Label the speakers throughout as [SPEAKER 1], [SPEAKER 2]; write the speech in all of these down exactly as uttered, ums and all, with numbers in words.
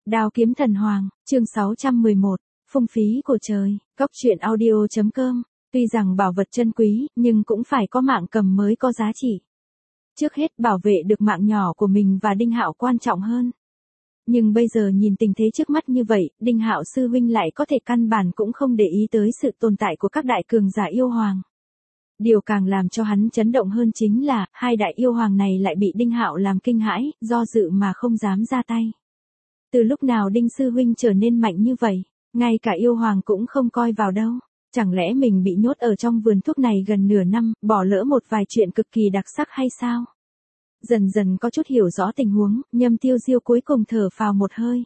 [SPEAKER 1] Đao kiếm thần hoàng, chương sáu trăm mười một, phung phí của trời, góc truyện audio.com, tuy rằng bảo vật chân quý, nhưng cũng phải có mạng cầm mới có giá trị. Trước hết bảo vệ được mạng nhỏ của mình và Đinh Hạo quan trọng hơn. Nhưng bây giờ nhìn tình thế trước mắt như vậy, Đinh Hạo sư huynh lại có thể căn bản cũng không để ý tới sự tồn tại của các đại cường giả yêu hoàng. Điều càng làm cho hắn chấn động hơn chính là, hai đại yêu hoàng này lại bị Đinh Hạo làm kinh hãi, do dự mà không dám ra tay. Từ lúc nào Đinh sư huynh trở nên mạnh như vậy, ngay cả yêu hoàng cũng không coi vào đâu. Chẳng lẽ mình bị nhốt ở trong vườn thuốc này gần nửa năm, bỏ lỡ một vài chuyện cực kỳ đặc sắc hay sao? Dần dần có chút hiểu rõ tình huống, Nhâm Tiêu Diêu cuối cùng thở phào một hơi.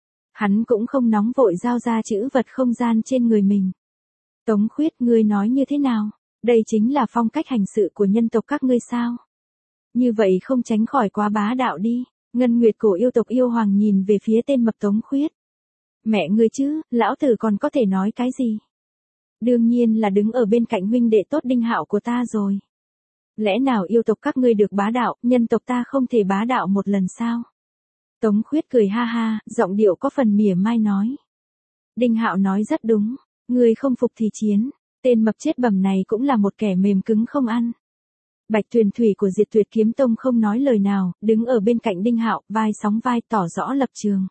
[SPEAKER 1] Hắn cũng không nóng vội giao ra chữ vật không gian trên người mình. Tống Khuyết, ngươi nói như thế nào? Đây chính là phong cách hành sự của nhân tộc các ngươi sao? Như vậy không tránh khỏi quá bá đạo đi. Ngân Nguyệt cổ yêu tộc yêu hoàng nhìn về phía tên mập Tống Khuyết. Mẹ ngươi chứ, lão tử còn có thể nói cái gì? Đương nhiên là đứng ở bên cạnh huynh đệ tốt Đinh Hạo của ta rồi. Lẽ nào yêu tộc các ngươi được bá đạo, nhân tộc ta không thể bá đạo một lần sao? Tống Khuyết cười ha ha, giọng điệu có phần mỉa mai nói. Đinh Hạo nói rất đúng, ngươi không phục thì chiến, tên mập chết bầm này cũng là một kẻ mềm cứng không ăn. Bạch Tuyền Thủy của Diệt Tuyệt Kiếm Tông không nói lời nào, đứng ở bên cạnh Đinh Hạo, vai sóng vai tỏ rõ lập trường.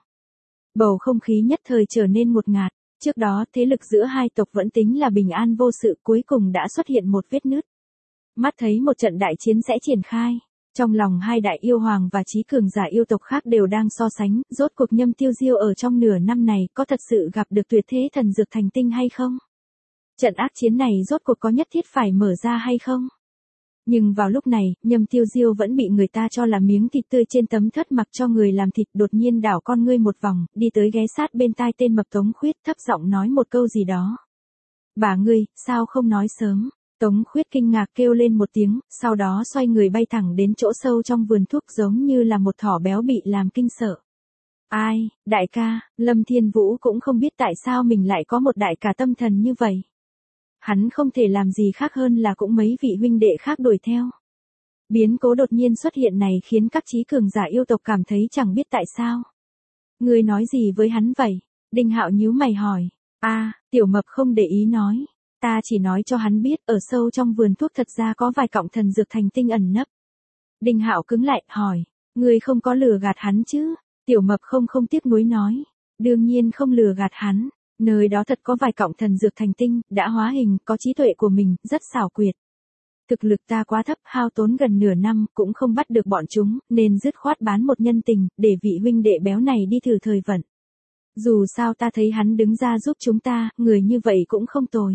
[SPEAKER 1] Bầu không khí nhất thời trở nên ngột ngạt, trước đó thế lực giữa hai tộc vẫn tính là bình an vô sự, cuối cùng đã xuất hiện một vết nứt. Mắt thấy một trận đại chiến sẽ triển khai, trong lòng hai đại yêu hoàng và trí cường giả yêu tộc khác đều đang so sánh, rốt cuộc Nhâm Tiêu Diêu ở trong nửa năm này có thật sự gặp được tuyệt thế thần dược thành tinh hay không? Trận ác chiến này rốt cuộc có nhất thiết phải mở ra hay không? Nhưng vào lúc này, Nhâm Tiêu Diêu vẫn bị người ta cho là miếng thịt tươi trên tấm thớt mặc cho người làm thịt, đột nhiên đảo con ngươi một vòng, đi tới ghé sát bên tai tên mập Tống Khuyết, thấp giọng nói một câu gì đó. Bà ngươi, sao không nói sớm? Tống Khuyết kinh ngạc kêu lên một tiếng, sau đó xoay người bay thẳng đến chỗ sâu trong vườn thuốc giống như là một thỏ béo bị làm kinh sợ. Ai, đại ca, Lâm Thiên Vũ cũng không biết tại sao mình lại có một đại ca tâm thần như vậy. Hắn không thể làm gì khác hơn là cũng mấy vị huynh đệ khác đuổi theo. Biến cố đột nhiên xuất hiện này khiến các trí cường giả yêu tộc cảm thấy chẳng biết tại sao. Ngươi nói gì với hắn vậy? Đinh Hạo nhíu mày hỏi. A, à, tiểu mập không để ý nói. Ta chỉ nói cho hắn biết ở sâu trong vườn thuốc thật ra có vài cọng thần dược thành tinh ẩn nấp. Đinh Hạo cứng lại, hỏi. Ngươi không có lừa gạt hắn chứ? Tiểu mập không không tiếc nuối nói. Đương nhiên không lừa gạt hắn. Nơi đó thật có vài cọng thần dược thành tinh, đã hóa hình, có trí tuệ của mình, rất xảo quyệt. Thực lực ta quá thấp, hao tốn gần nửa năm, cũng không bắt được bọn chúng, nên dứt khoát bán một nhân tình, để vị huynh đệ béo này đi thử thời vận. Dù sao ta thấy hắn đứng ra giúp chúng ta, người như vậy cũng không tồi.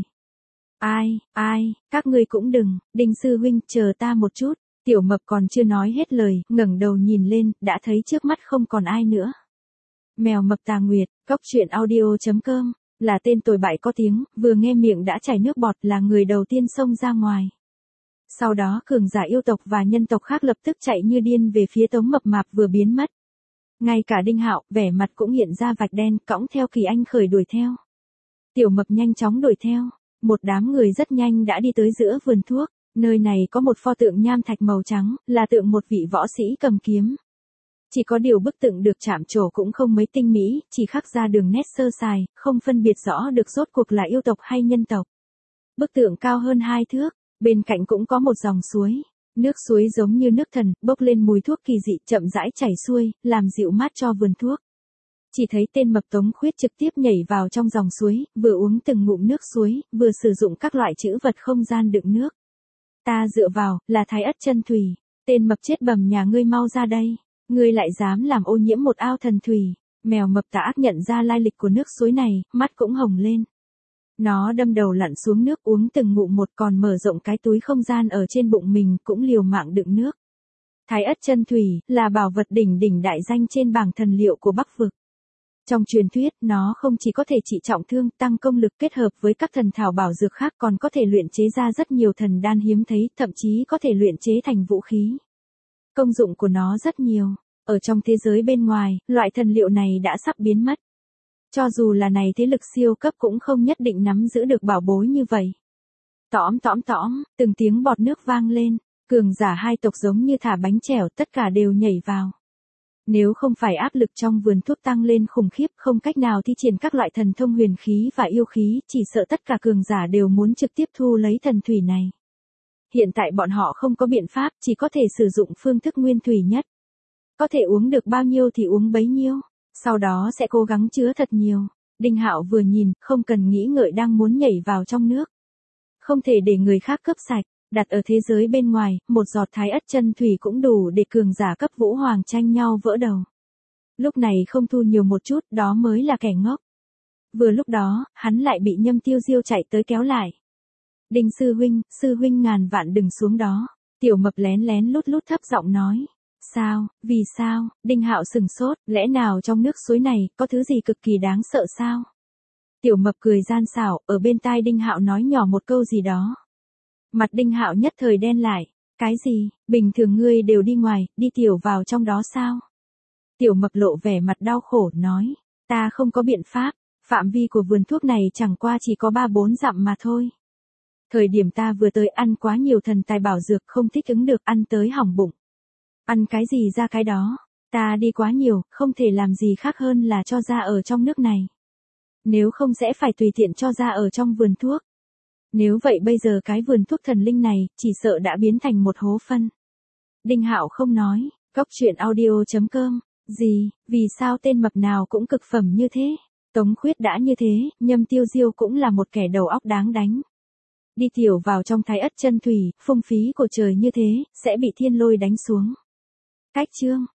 [SPEAKER 1] Ai, ai, các ngươi cũng đừng, Đinh sư huynh, chờ ta một chút. Tiểu mập còn chưa nói hết lời, ngẩng đầu nhìn lên, đã thấy trước mắt không còn ai nữa. Mèo mập Tà Nguyệt, góc truyện audio.com, là tên tồi bại có tiếng, vừa nghe miệng đã chảy nước bọt, là người đầu tiên xông ra ngoài. Sau đó cường giả yêu tộc và nhân tộc khác lập tức chạy như điên về phía Tống Mập Mạp vừa biến mất. Ngay cả Đinh Hạo, vẻ mặt cũng hiện ra vạch đen, cõng theo Kỳ Anh Khởi đuổi theo. Tiểu mập nhanh chóng đuổi theo, một đám người rất nhanh đã đi tới giữa vườn thuốc, nơi này có một pho tượng nham thạch màu trắng, là tượng một vị võ sĩ cầm kiếm. Chỉ có điều bức tượng được chạm trổ cũng không mấy tinh mỹ, chỉ khắc ra đường nét sơ sài, không phân biệt rõ được rốt cuộc là yêu tộc hay nhân tộc. Bức tượng cao hơn hai thước, bên cạnh cũng có một dòng suối. Nước suối giống như nước thần, bốc lên mùi thuốc kỳ dị, chậm rãi chảy xuôi, làm dịu mát cho vườn thuốc. Chỉ thấy tên mập Tống Khuyết trực tiếp nhảy vào trong dòng suối, vừa uống từng ngụm nước suối, vừa sử dụng các loại trữ vật không gian đựng nước. Ta dựa vào, là Thái Ất Chân Thủy. Tên mập chết bầm nhà ngươi mau ra đây. Ngươi lại dám làm ô nhiễm một ao thần thủy. Mèo mập tà ác nhận ra lai lịch của nước suối này, mắt cũng hồng lên. Nó đâm đầu lặn xuống nước uống từng ngụm một, còn mở rộng cái túi không gian ở trên bụng mình, cũng liều mạng đựng nước. Thái Ất Chân Thủy là bảo vật đỉnh đỉnh đại danh trên bảng thần liệu của Bắc vực. Trong truyền thuyết, nó không chỉ có thể trị trọng thương, tăng công lực, kết hợp với các thần thảo bảo dược khác còn có thể luyện chế ra rất nhiều thần đan hiếm thấy, thậm chí có thể luyện chế thành vũ khí. Công dụng của nó rất nhiều. Ở trong thế giới bên ngoài, loại thần liệu này đã sắp biến mất. Cho dù là này thế lực siêu cấp cũng không nhất định nắm giữ được bảo bối như vậy. Tõm tõm tõm, từng tiếng bọt nước vang lên, cường giả hai tộc giống như thả bánh chèo, tất cả đều nhảy vào. Nếu không phải áp lực trong vườn thuốc tăng lên khủng khiếp, không cách nào thi triển các loại thần thông huyền khí và yêu khí, chỉ sợ tất cả cường giả đều muốn trực tiếp thu lấy thần thủy này. Hiện tại bọn họ không có biện pháp, chỉ có thể sử dụng phương thức nguyên thủy nhất. Có thể uống được bao nhiêu thì uống bấy nhiêu, sau đó sẽ cố gắng chứa thật nhiều. Đinh Hạo vừa nhìn, không cần nghĩ ngợi đang muốn nhảy vào trong nước. Không thể để người khác cướp sạch, đặt ở thế giới bên ngoài, một giọt thái ất chân thủy cũng đủ để cường giả cấp vũ hoàng tranh nhau vỡ đầu. Lúc này không thu nhiều một chút, đó mới là kẻ ngốc. Vừa lúc đó, hắn lại bị Nhâm Tiêu Diêu chạy tới kéo lại. Đinh sư huynh, sư huynh ngàn vạn đừng xuống đó. Tiểu Mập lén lén lút lút thấp giọng nói. Sao, vì sao? Đinh Hạo sừng sốt, lẽ nào trong nước suối này có thứ gì cực kỳ đáng sợ sao? Tiểu Mập cười gian xảo, ở bên tai Đinh Hạo nói nhỏ một câu gì đó. Mặt Đinh Hạo nhất thời đen lại. Cái gì, bình thường ngươi đều đi ngoài, đi tiểu vào trong đó sao? Tiểu Mập lộ vẻ mặt đau khổ, nói. Ta không có biện pháp, phạm vi của vườn thuốc này chẳng qua chỉ có ba bốn dặm mà thôi. Thời điểm ta vừa tới ăn quá nhiều thần tài bảo dược không thích ứng được, ăn tới hỏng bụng. Ăn cái gì ra cái đó, ta đi quá nhiều, không thể làm gì khác hơn là cho ra ở trong nước này. Nếu không sẽ phải tùy tiện cho ra ở trong vườn thuốc. Nếu vậy bây giờ cái vườn thuốc thần linh này, chỉ sợ đã biến thành một hố phân. Đinh Hạo không nói, Cốc Truyện Audio chấm com, gì, vì sao tên mập nào cũng cực phẩm như thế? Tống Khuyết đã như thế, Nhâm Tiêu Diêu cũng là một kẻ đầu óc đáng đánh. Đi tiểu vào trong thái ất chân thủy, phung phí của trời như thế, sẽ bị thiên lôi đánh xuống. Cách chương